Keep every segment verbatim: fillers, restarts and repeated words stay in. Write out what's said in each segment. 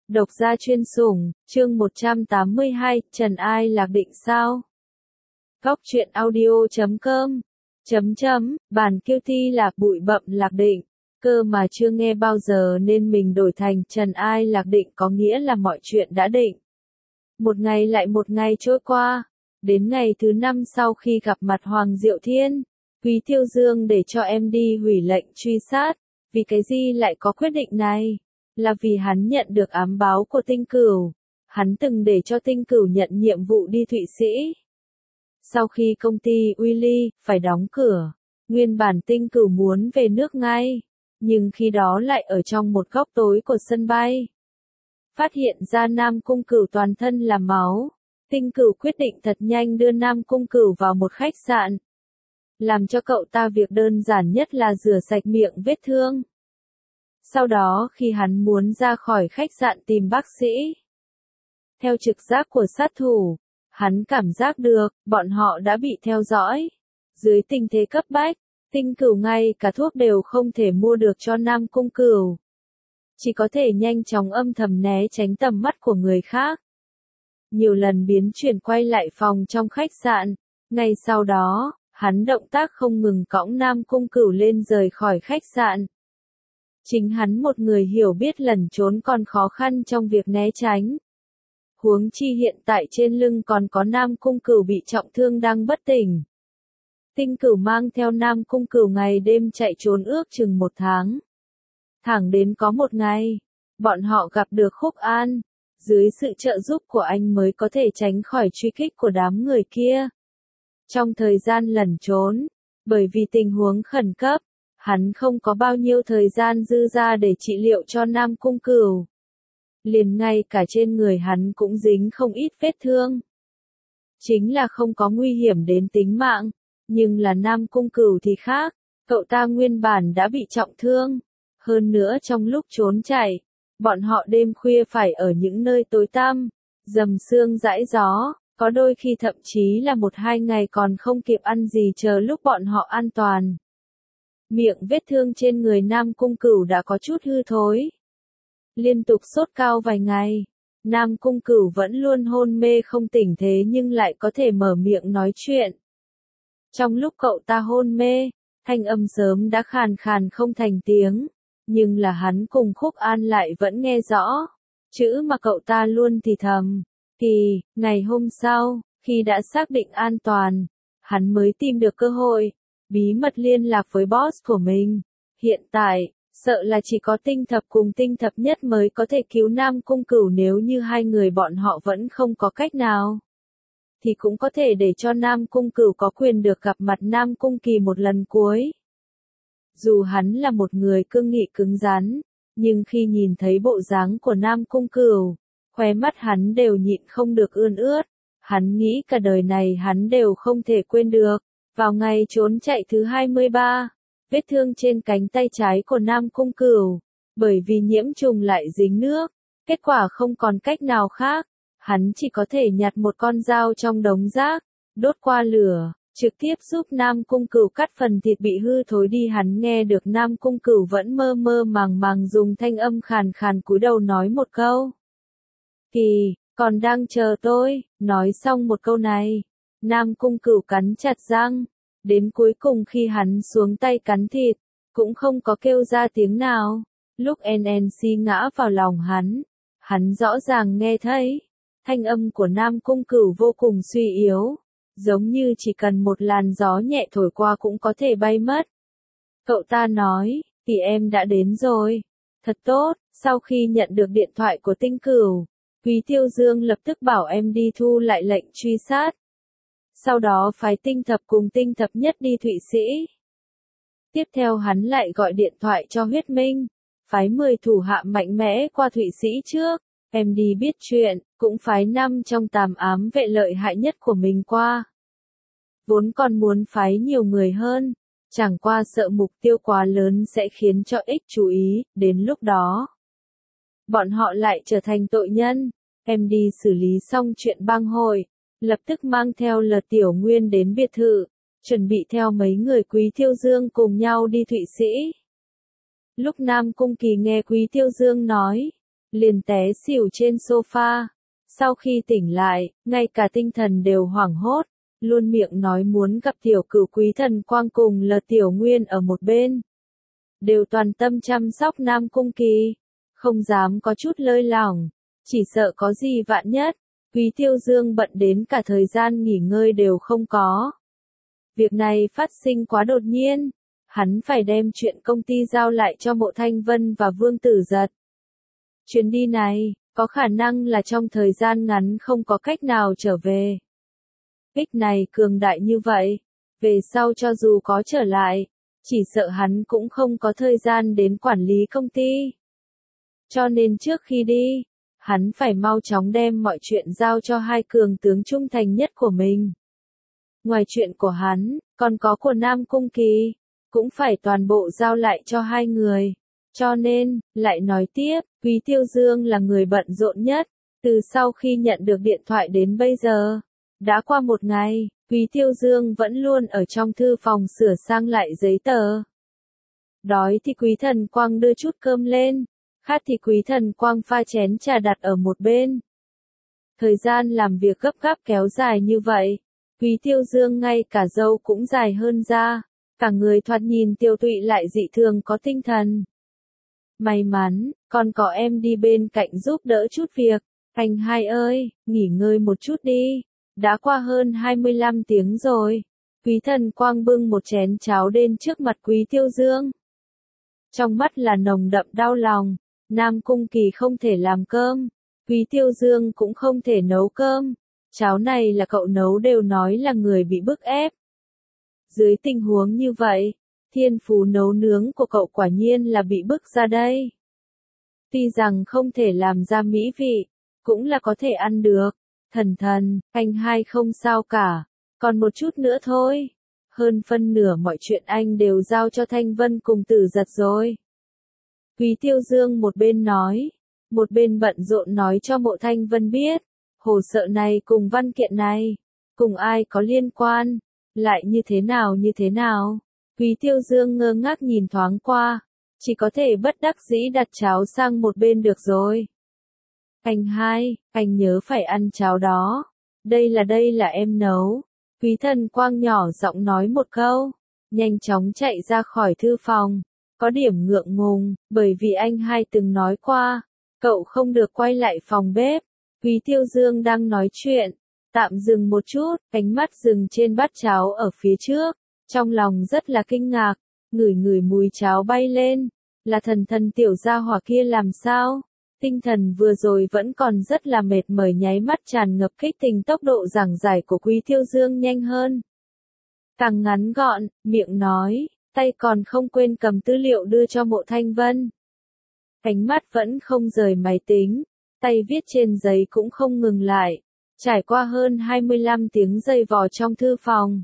Độc gia chuyên sủng, chương một trăm tám mươi hai, Trần Ai Lạc Định sao? Góc truyện audio chấm com chấm chấm, bản kiêu thi là bụi bặm lạc định, cơ mà chưa nghe bao giờ nên mình đổi thành Trần Ai Lạc Định có nghĩa là mọi chuyện đã định. Một ngày lại một ngày trôi qua, đến ngày thứ năm sau khi gặp mặt Hoàng Diệu Thiên, Quý Tiêu Dương để cho em đi hủy lệnh truy sát, vì cái gì lại có quyết định này? Là vì hắn nhận được ám báo của Tinh Cửu, hắn từng để cho Tinh Cửu nhận nhiệm vụ đi Thụy Sĩ. Sau khi công ty Uy phải đóng cửa, nguyên bản Tinh Cửu muốn về nước ngay, nhưng khi đó lại ở trong một góc tối của sân bay. Phát hiện ra Nam Cung Cửu toàn thân là máu, Tinh Cửu quyết định thật nhanh đưa Nam Cung Cửu vào một khách sạn. Làm cho cậu ta việc đơn giản nhất là rửa sạch miệng vết thương. Sau đó khi hắn muốn ra khỏi khách sạn tìm bác sĩ, theo trực giác của sát thủ, hắn cảm giác được, bọn họ đã bị theo dõi. Dưới tình thế cấp bách, Tinh Cửu ngay cả thuốc đều không thể mua được cho Nam Cung Cửu. Chỉ có thể nhanh chóng âm thầm né tránh tầm mắt của người khác. Nhiều lần biến chuyển quay lại phòng trong khách sạn, ngay sau đó, hắn động tác không ngừng cõng Nam Cung Cửu lên rời khỏi khách sạn. Chính hắn một người hiểu biết lẩn trốn còn khó khăn trong việc né tránh. Huống chi hiện tại trên lưng còn có Nam Cung Cửu bị trọng thương đang bất tỉnh. Tinh Cửu mang theo Nam Cung Cửu ngày đêm chạy trốn ước chừng một tháng. Thẳng đến có một ngày, bọn họ gặp được Khúc An, dưới sự trợ giúp của anh mới có thể tránh khỏi truy kích của đám người kia. Trong thời gian lẩn trốn, bởi vì tình huống khẩn cấp, hắn không có bao nhiêu thời gian dư ra để trị liệu cho Nam Cung Cửu. Liền ngay cả trên người hắn cũng dính không ít vết thương. Chính là không có nguy hiểm đến tính mạng, nhưng là Nam Cung Cửu thì khác, cậu ta nguyên bản đã bị trọng thương. Hơn nữa trong lúc trốn chạy, bọn họ đêm khuya phải ở những nơi tối tăm, dầm sương dãi gió, có đôi khi thậm chí là một hai ngày còn không kịp ăn gì chờ lúc bọn họ an toàn. Miệng vết thương trên người Nam Cung Cửu đã có chút hư thối. Liên tục sốt cao vài ngày, Nam Cung Cửu vẫn luôn hôn mê không tỉnh thế nhưng lại có thể mở miệng nói chuyện. Trong lúc cậu ta hôn mê, thanh âm sớm đã khàn khàn không thành tiếng, nhưng là hắn cùng Khúc An lại vẫn nghe rõ, chữ mà cậu ta luôn thì thầm. Thì, ngày hôm sau, khi đã xác định an toàn, hắn mới tìm được cơ hội, bí mật liên lạc với boss của mình. Hiện tại, sợ là chỉ có Tinh Thập cùng Tinh Thập Nhất mới có thể cứu Nam Cung Cửu, nếu như hai người bọn họ vẫn không có cách nào, thì cũng có thể để cho Nam Cung Cửu có quyền được gặp mặt Nam Cung Kỳ một lần cuối. Dù hắn là một người cương nghị cứng rắn, nhưng khi nhìn thấy bộ dáng của Nam Cung Cửu, khóe mắt hắn đều nhịn không được ươn ướt. Hắn nghĩ cả đời này hắn đều không thể quên được. Vào ngày trốn chạy thứ hai mươi ba, vết thương trên cánh tay trái của Nam Cung Cửu, bởi vì nhiễm trùng lại dính nước, kết quả không còn cách nào khác, hắn chỉ có thể nhặt một con dao trong đống rác, đốt qua lửa, trực tiếp giúp Nam Cung Cửu cắt phần thịt bị hư thối đi. Hắn nghe được Nam Cung Cửu vẫn mơ mơ màng màng dùng thanh âm khàn khàn cúi đầu nói một câu. Kỳ, còn đang chờ tôi. Nói xong một câu này, Nam Cung Cửu cắn chặt răng, đến cuối cùng khi hắn xuống tay cắn thịt, cũng không có kêu ra tiếng nào. Lúc en en xê ngã vào lòng hắn, hắn rõ ràng nghe thấy, thanh âm của Nam Cung Cửu vô cùng suy yếu, giống như chỉ cần một làn gió nhẹ thổi qua cũng có thể bay mất. Cậu ta nói, thì em đã đến rồi. Thật tốt, sau khi nhận được điện thoại của Tinh Cửu, Quý Tiêu Dương lập tức bảo em đi thu lại lệnh truy sát. Sau đó phái Tinh Thập cùng Tinh Thập Nhất đi Thụy Sĩ. Tiếp theo hắn lại gọi điện thoại cho Huyết Minh, phái mười thủ hạ mạnh mẽ qua Thụy Sĩ trước. Em đi biết chuyện, cũng phái năm trong tám ám vệ lợi hại nhất của mình qua. Vốn còn muốn phái nhiều người hơn, chẳng qua sợ mục tiêu quá lớn sẽ khiến cho ích chú ý, đến lúc đó bọn họ lại trở thành tội nhân. Em đi xử lý xong chuyện bang hội, lập tức mang theo Lật Tiểu Nguyên đến biệt thự, chuẩn bị theo mấy người Quý Tiêu Dương cùng nhau đi Thụy Sĩ. Lúc Nam Cung Kỳ nghe Quý Tiêu Dương nói, liền té xỉu trên sofa. Sau khi tỉnh lại, ngay cả tinh thần đều hoảng hốt, luôn miệng nói muốn gặp tiểu cửu Quý Thần Quang cùng L Tiểu Nguyên ở một bên. Đều toàn tâm chăm sóc Nam Cung Kỳ, không dám có chút lơi lỏng, chỉ sợ có gì vạn nhất. Quý Tiêu Dương bận đến cả thời gian nghỉ ngơi đều không có. Việc này phát sinh quá đột nhiên, hắn phải đem chuyện công ty giao lại cho Mộ Thanh Vân và Vương Tử Giật. Chuyến đi này, có khả năng là trong thời gian ngắn không có cách nào trở về. Ích này cường đại như vậy, về sau cho dù có trở lại, chỉ sợ hắn cũng không có thời gian đến quản lý công ty. Cho nên trước khi đi, hắn phải mau chóng đem mọi chuyện giao cho hai cường tướng trung thành nhất của mình. Ngoài chuyện của hắn, còn có của Nam Cung Kỳ, cũng phải toàn bộ giao lại cho hai người. Cho nên, lại nói tiếp, Quý Tiêu Dương là người bận rộn nhất, từ sau khi nhận được điện thoại đến bây giờ. Đã qua một ngày, Quý Tiêu Dương vẫn luôn ở trong thư phòng sửa sang lại giấy tờ. Đói thì Quý Thần Quang đưa chút cơm lên, khát thì Quý Thần Quang pha chén trà đặt ở một bên. Thời gian làm việc gấp gáp kéo dài như vậy, Quý Tiêu Dương ngay cả râu cũng dài hơn ra, cả người thoạt nhìn tiêu tụy lại dị thường có tinh thần. May mắn, còn có em đi bên cạnh giúp đỡ chút việc. Anh hai ơi, nghỉ ngơi một chút đi. Đã qua hơn hai mươi lăm tiếng rồi. Quý Thần Quang bưng một chén cháo đến trước mặt Quý Tiêu Dương. Trong mắt là nồng đậm đau lòng. Nam Cung Kỳ không thể làm cơm. Quý Tiêu Dương cũng không thể nấu cơm. Cháo này là cậu nấu, đều nói là người bị bức ép. Dưới tình huống như vậy, thiên phú nấu nướng của cậu quả nhiên là bị bức ra đây. Tuy rằng không thể làm ra mỹ vị, cũng là có thể ăn được. Thần thần, anh hai không sao cả, còn một chút nữa thôi. Hơn phân nửa mọi chuyện anh đều giao cho Thanh Vân cùng Tử Giật rồi. Quý Tiêu Dương một bên nói, một bên bận rộn nói cho Mộ Thanh Vân biết, hồ sơ này cùng văn kiện này, cùng ai có liên quan, lại như thế nào như thế nào. Quý Tiêu Dương ngơ ngác nhìn thoáng qua, chỉ có thể bất đắc dĩ đặt cháo sang một bên được rồi. Anh hai, anh nhớ phải ăn cháo đó. Đây là đây là em nấu. Quý Thần Quang nhỏ giọng nói một câu, nhanh chóng chạy ra khỏi thư phòng. Có điểm ngượng ngùng, bởi vì anh hai từng nói qua, cậu không được quay lại phòng bếp. Quý Tiêu Dương đang nói chuyện, tạm dừng một chút, ánh mắt dừng trên bát cháo ở phía trước. Trong lòng rất là kinh ngạc, ngửi ngửi mùi cháo bay lên, là thần thần tiểu gia hỏa kia làm sao? Tinh thần vừa rồi vẫn còn rất là mệt mỏi, nháy mắt tràn ngập kích tình, tốc độ giảng giải của Quý Tiêu Dương nhanh hơn. Càng ngắn gọn, miệng nói, tay còn không quên cầm tư liệu đưa cho Mộ Thanh Vân. Ánh mắt vẫn không rời máy tính, tay viết trên giấy cũng không ngừng lại, trải qua hơn hai mươi lăm tiếng giày vò trong thư phòng.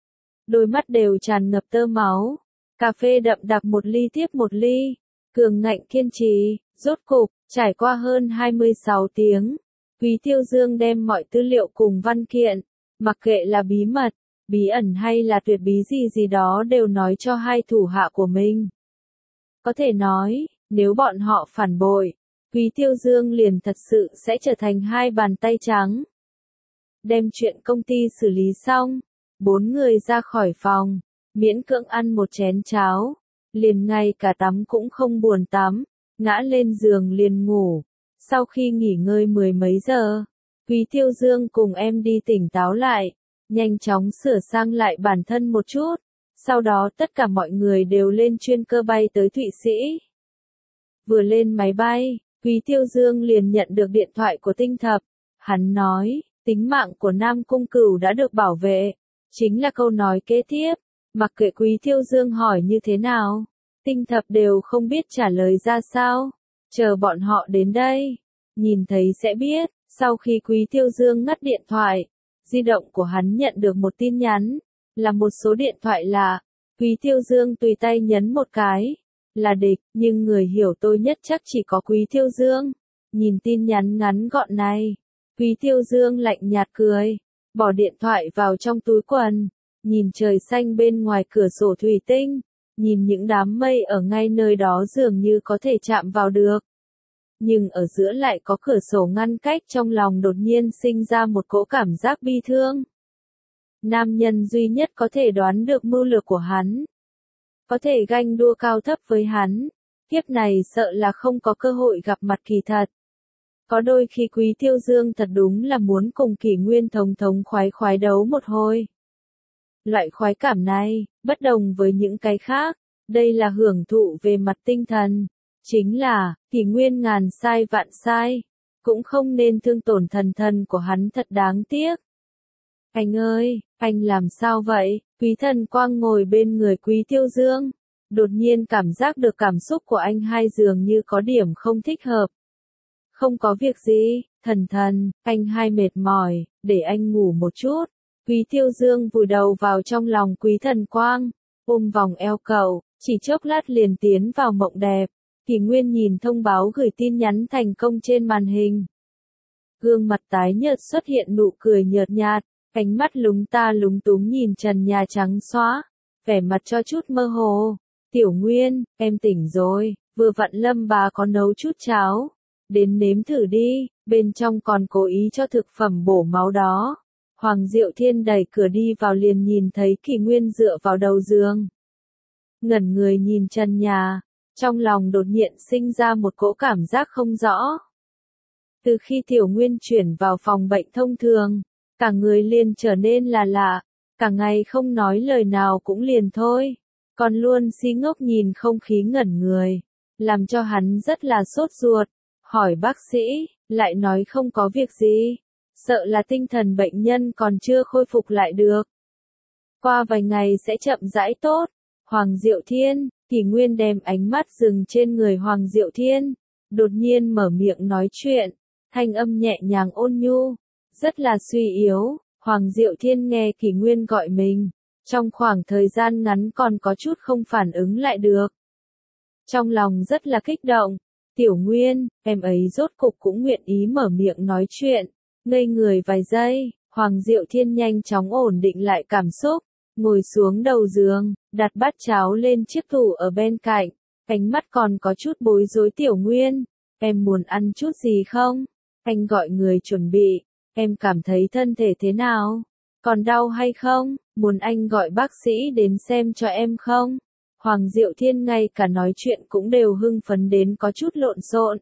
Đôi mắt đều tràn ngập tơ máu, cà phê đậm đặc một ly tiếp một ly, cường ngạnh kiên trì, rốt cục, trải qua hơn hai mươi sáu tiếng, Quý Tiêu Dương đem mọi tư liệu cùng văn kiện, mặc kệ là bí mật, bí ẩn hay là tuyệt bí gì gì đó đều nói cho hai thủ hạ của mình. Có thể nói, nếu bọn họ phản bội, Quý Tiêu Dương liền thật sự sẽ trở thành hai bàn tay trắng. Đem chuyện công ty xử lý xong, bốn người ra khỏi phòng, miễn cưỡng ăn một chén cháo, liền ngay cả tắm cũng không buồn tắm, ngã lên giường liền ngủ. Sau khi nghỉ ngơi mười mấy giờ, Quý Tiêu Dương cùng em đi tỉnh táo lại, nhanh chóng sửa sang lại bản thân một chút, sau đó tất cả mọi người đều lên chuyên cơ bay tới Thụy Sĩ. Vừa lên máy bay, Quý Tiêu Dương liền nhận được điện thoại của Tinh Thập, hắn nói, tính mạng của Nam Cung Cửu đã được bảo vệ, chính là câu nói kế tiếp, mặc kệ Quý Tiêu Dương hỏi như thế nào, Tinh Thập đều không biết trả lời ra sao, chờ bọn họ đến đây, nhìn thấy sẽ biết. Sau khi Quý Tiêu Dương ngắt điện thoại, di động của hắn nhận được một tin nhắn, là một số điện thoại lạ. Quý Tiêu Dương tùy tay nhấn một cái, là địch, nhưng người hiểu tôi nhất chắc chỉ có Quý Tiêu Dương. Nhìn tin nhắn ngắn gọn này, Quý Tiêu Dương lạnh nhạt cười, bỏ điện thoại vào trong túi quần, nhìn trời xanh bên ngoài cửa sổ thủy tinh, nhìn những đám mây ở ngay nơi đó dường như có thể chạm vào được. nhưng ở giữa lại có cửa sổ ngăn cách, trong lòng đột nhiên sinh ra một cỗ cảm giác bi thương. Nam nhân duy nhất có thể đoán được mưu lược của hắn, có thể ganh đua cao thấp với hắn, kiếp này sợ là không có cơ hội gặp mặt kỳ thật. Có đôi khi Quý Tiêu Dương thật đúng là muốn cùng Kỷ Nguyên thống thống khoái khoái đấu một hồi. Loại khoái cảm này, bất đồng với những cái khác, đây là hưởng thụ về mặt tinh thần. Chính là, Kỷ Nguyên ngàn sai vạn sai, cũng không nên thương tổn thần thần của hắn, thật đáng tiếc. Anh ơi, anh làm sao vậy? Quý Thần Quang ngồi bên người Quý Tiêu Dương, đột nhiên cảm giác được cảm xúc của anh hai dường như có điểm không thích hợp. Không có việc gì, thần thần, anh hai mệt mỏi, để anh ngủ một chút. Quý Tiêu Dương vùi đầu vào trong lòng Quý Thần Quang, ôm vòng eo cậu, chỉ chốc lát liền tiến vào mộng đẹp. Kỷ Nguyên nhìn thông báo gửi tin nhắn thành công trên màn hình. Gương mặt tái nhợt xuất hiện nụ cười nhợt nhạt, ánh mắt lúng ta lúng túng nhìn trần nhà trắng xóa, vẻ mặt cho chút mơ hồ. Tiểu Nguyên, em tỉnh rồi, vừa vặn Lâm bà có nấu chút cháo, đến nếm thử đi, bên trong còn cố ý cho thực phẩm bổ máu đó. Hoàng Diệu Thiên đẩy cửa đi vào liền nhìn thấy Kỷ Nguyên dựa vào đầu giường. Ngẩn người nhìn trần nhà, trong lòng đột nhiên sinh ra một cỗ cảm giác không rõ. Từ khi Tiểu Nguyên chuyển vào phòng bệnh thông thường, cả người liền trở nên là lạ, cả ngày không nói lời nào cũng liền thôi, còn luôn si ngốc nhìn không khí ngẩn người, làm cho hắn rất là sốt ruột, hỏi bác sĩ, lại nói không có việc gì, sợ là tinh thần bệnh nhân còn chưa khôi phục lại được. Qua vài ngày sẽ chậm rãi tốt. Hoàng Diệu Thiên, Kỷ Nguyên đem ánh mắt dừng trên người Hoàng Diệu Thiên, đột nhiên mở miệng nói chuyện, thanh âm nhẹ nhàng ôn nhu, rất là suy yếu. Hoàng Diệu Thiên nghe Kỷ Nguyên gọi mình, trong khoảng thời gian ngắn còn có chút không phản ứng lại được. Trong lòng rất là kích động, Tiểu Nguyên, em ấy rốt cục cũng nguyện ý mở miệng nói chuyện, ngây người vài giây, Hoàng Diệu Thiên nhanh chóng ổn định lại cảm xúc, ngồi xuống đầu giường, đặt bát cháo lên chiếc tủ ở bên cạnh, ánh mắt còn có chút bối rối. Tiểu Nguyên, em muốn ăn chút gì không? Anh gọi người chuẩn bị, em cảm thấy thân thể thế nào? Còn đau hay không? Muốn anh gọi bác sĩ đến xem cho em không? Hoàng Diệu Thiên ngay cả nói chuyện cũng đều hưng phấn đến có chút lộn xộn.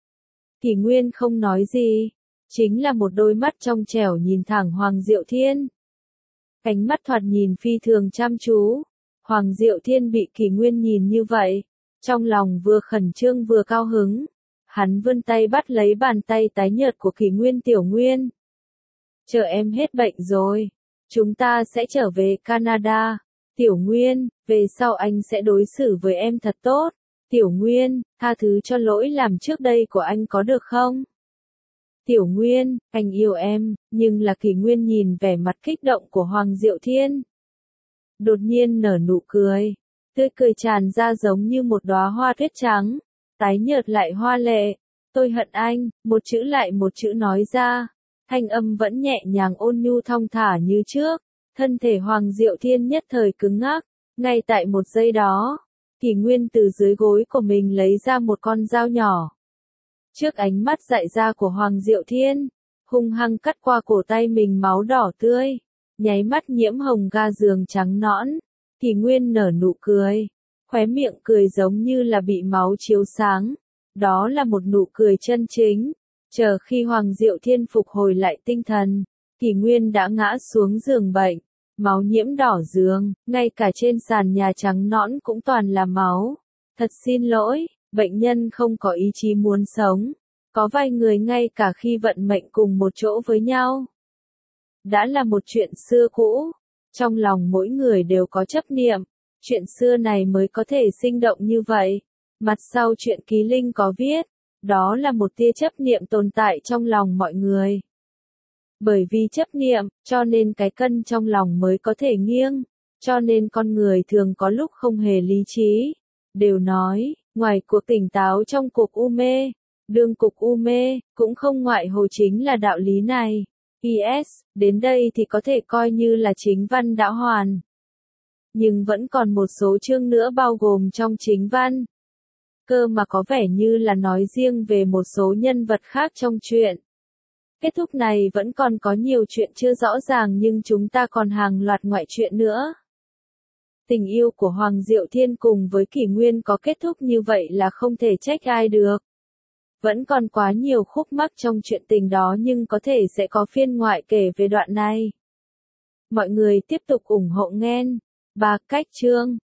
Kỷ Nguyên không nói gì, chính là một đôi mắt trong trẻo nhìn thẳng Hoàng Diệu Thiên. Ánh mắt thoạt nhìn phi thường chăm chú. Hoàng Diệu Thiên bị Kỷ Nguyên nhìn như vậy, trong lòng vừa khẩn trương vừa cao hứng. Hắn vươn tay bắt lấy bàn tay tái nhợt của Kỷ Nguyên. Tiểu Nguyên, chờ em hết bệnh rồi, chúng ta sẽ trở về Canada. Tiểu Nguyên, về sau anh sẽ đối xử với em thật tốt. Tiểu Nguyên, tha thứ cho lỗi làm trước đây của anh có được không? Tiểu Nguyên, anh yêu em, nhưng là Kỷ Nguyên nhìn vẻ mặt kích động của Hoàng Diệu Thiên, đột nhiên nở nụ cười, tươi cười tràn ra giống như một đóa hoa tuyết trắng, tái nhợt lại hoa lệ. Tôi hận anh, một chữ lại một chữ nói ra, thanh âm vẫn nhẹ nhàng ôn nhu thong thả như trước. Thân thể Hoàng Diệu Thiên nhất thời cứng ngắc, ngay tại một giây đó, Kỷ Nguyên từ dưới gối của mình lấy ra một con dao nhỏ. Trước ánh mắt dại ra của Hoàng Diệu Thiên, hung hăng cắt qua cổ tay mình, máu đỏ tươi, nháy mắt nhiễm hồng ga giường trắng nõn. Kỷ Nguyên nở nụ cười, khóe miệng cười giống như là bị máu chiếu sáng. Đó là một nụ cười chân chính. Chờ khi Hoàng Diệu Thiên phục hồi lại tinh thần, Kỷ Nguyên đã ngã xuống giường bệnh, máu nhiễm đỏ giường, ngay cả trên sàn nhà trắng nõn cũng toàn là máu. Thật xin lỗi, bệnh nhân không có ý chí muốn sống. Có vài người ngay cả khi vận mệnh cùng một chỗ với nhau, đã là một chuyện xưa cũ. Trong lòng mỗi người đều có chấp niệm, chuyện xưa này mới có thể sinh động như vậy. Mặt sau truyện ký linh có viết, đó là một tia chấp niệm tồn tại trong lòng mọi người. Bởi vì chấp niệm, cho nên cái cân trong lòng mới có thể nghiêng, cho nên con người thường có lúc không hề lý trí. Đều nói, ngoài cuộc tỉnh táo trong cuộc u mê, đương cục u mê, cũng không ngoại hồ chính là đạo lý này. Yes, đến đây thì có thể coi như là chính văn đã hoàn. Nhưng vẫn còn một số chương nữa bao gồm trong chính văn. cơ mà có vẻ như là nói riêng về một số nhân vật khác trong truyện. Kết thúc này vẫn còn có nhiều chuyện chưa rõ ràng nhưng chúng ta còn hàng loạt ngoại truyện nữa. Tình yêu của Hoàng Diệu Thiên cùng với Kỷ Nguyên có kết thúc như vậy là không thể trách ai được. Vẫn còn quá nhiều khúc mắc trong chuyện tình đó nhưng có thể sẽ có phiên ngoại kể về đoạn này. Mọi người tiếp tục ủng hộ Nghen. Ba cách chương